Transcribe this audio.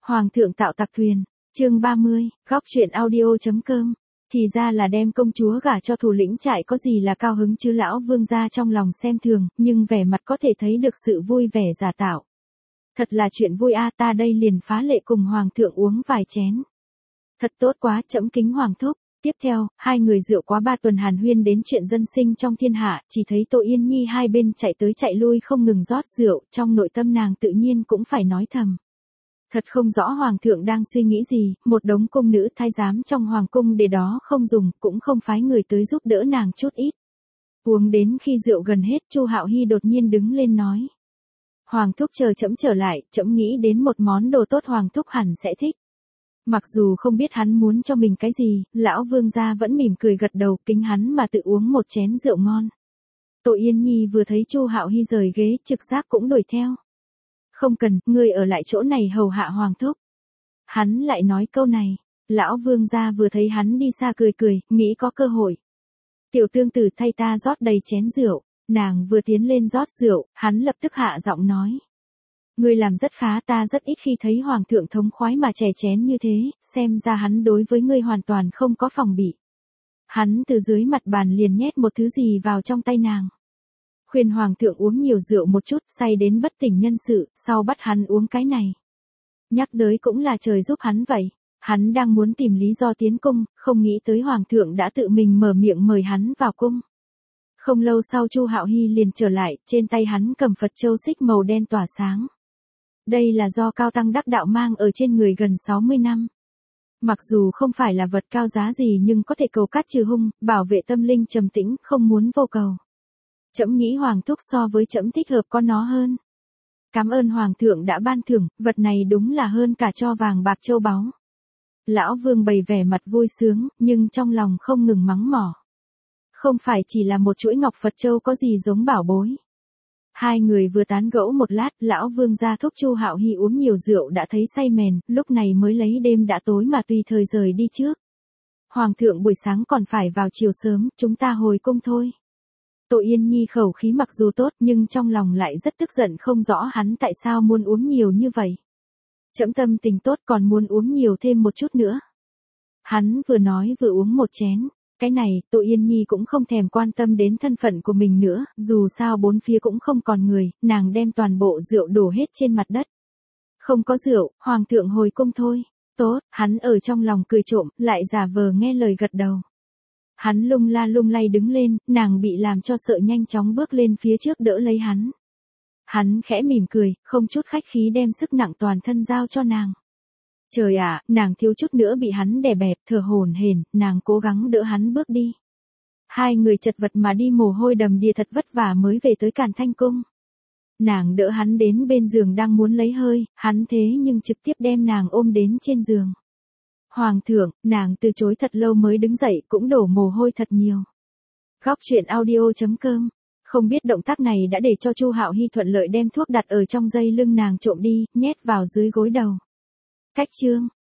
Hoàng thượng tạo tặc thuyền, chương 30, góc truyện audio.com. Thì ra là đem công chúa gả cho thủ lĩnh trại có gì là cao hứng chứ, lão vương gia trong lòng xem thường, nhưng vẻ mặt có thể thấy được sự vui vẻ giả tạo. Thật là chuyện vui a, ta đây liền phá lệ cùng hoàng thượng uống vài chén. Thật tốt quá, trẫm kính hoàng thúc. Tiếp theo, hai người rượu quá 3 tuần hàn huyên đến chuyện dân sinh trong thiên hạ, chỉ thấy Tô Yên Nhi hai bên chạy tới chạy lui không ngừng rót rượu, trong nội tâm nàng tự nhiên cũng phải nói thầm. Thật không rõ hoàng thượng đang suy nghĩ gì, một đống cung nữ thái giám trong hoàng cung để đó không dùng, cũng không phái người tới giúp đỡ nàng chút ít. Uống đến khi rượu gần hết, Chu Hạo Hy đột nhiên đứng lên nói: "Hoàng thúc chờ trẫm trở lại, trẫm nghĩ đến một món đồ tốt hoàng thúc hẳn sẽ thích." Mặc dù không biết hắn muốn cho mình cái gì, lão vương gia vẫn mỉm cười gật đầu, kính hắn mà tự uống một chén rượu ngon. Tô Yên Nhi vừa thấy Chu Hạo Hy rời ghế, trực giác cũng đuổi theo. "Không cần, ngươi ở lại chỗ này hầu hạ hoàng thúc." Hắn lại nói câu này, lão vương gia vừa thấy hắn đi xa cười cười, nghĩ có cơ hội. "Tiểu tương tử thay ta rót đầy chén rượu." Nàng vừa tiến lên rót rượu, hắn lập tức hạ giọng nói: "Ngươi làm rất khá, ta rất ít khi thấy hoàng thượng thống khoái mà chè chén như thế, xem ra hắn đối với ngươi hoàn toàn không có phòng bị." Hắn từ dưới mặt bàn liền nhét một thứ gì vào trong tay nàng. Khuyên hoàng thượng uống nhiều rượu một chút, say đến bất tỉnh nhân sự, sau bắt hắn uống cái này. Nhắc tới cũng là trời giúp hắn vậy. Hắn đang muốn tìm lý do tiến cung, không nghĩ tới hoàng thượng đã tự mình mở miệng mời hắn vào cung. Không lâu sau Chu Hạo Hy liền trở lại, trên tay hắn cầm Phật châu xích màu đen tỏa sáng. Đây là do Cao Tăng đắc đạo mang ở trên người gần 60 năm. Mặc dù không phải là vật cao giá gì nhưng có thể cầu cát trừ hung, bảo vệ tâm linh trầm tĩnh, không muốn vô cầu. Trẫm nghĩ hoàng thúc so với trẫm thích hợp con nó hơn. Cảm ơn hoàng thượng đã ban thưởng, vật này đúng là hơn cả cho vàng bạc châu báu. Lão vương bày vẻ mặt vui sướng, nhưng trong lòng không ngừng mắng mỏ. Không phải chỉ là một chuỗi ngọc Phật châu có gì giống bảo bối. Hai người vừa tán gẫu một lát, lão vương gia thúc Chu Hạo Hy uống nhiều rượu đã thấy say mềm, lúc này mới lấy đêm đã tối mà tùy thời rời đi trước. "Hoàng thượng buổi sáng còn phải vào chiều sớm, chúng ta hồi cung thôi." Tô Yên Nhi khẩu khí mặc dù tốt nhưng trong lòng lại rất tức giận, không rõ hắn tại sao muốn uống nhiều như vậy. "Trẫm tâm tình tốt còn muốn uống nhiều thêm một chút nữa." Hắn vừa nói vừa uống một chén. Cái này, Tô Yên Nhi cũng không thèm quan tâm đến thân phận của mình nữa, dù sao bốn phía cũng không còn người, nàng đem toàn bộ rượu đổ hết trên mặt đất. "Không có rượu, hoàng thượng hồi cung thôi." "Tốt." Hắn ở trong lòng cười trộm, lại giả vờ nghe lời gật đầu. Hắn lung la lung lay đứng lên, nàng bị làm cho sợ nhanh chóng bước lên phía trước đỡ lấy hắn. Hắn khẽ mỉm cười, không chút khách khí đem sức nặng toàn thân giao cho nàng. Trời ạ, nàng thiếu chút nữa bị hắn đè bẹp, thở hổn hển, nàng cố gắng đỡ hắn bước đi. Hai người chật vật mà đi mồ hôi đầm đìa thật vất vả mới về tới Càn Thanh cung. Nàng đỡ hắn đến bên giường đang muốn lấy hơi, hắn thế nhưng trực tiếp đem nàng ôm đến trên giường. "Hoàng thượng." Nàng từ chối thật lâu mới đứng dậy, cũng đổ mồ hôi thật nhiều. Góc truyện audio.com. Không biết động tác này đã để cho Chu Hạo Hy thuận lợi đem thuốc đặt ở trong dây lưng nàng trộm đi, nhét vào dưới gối đầu. Cách chương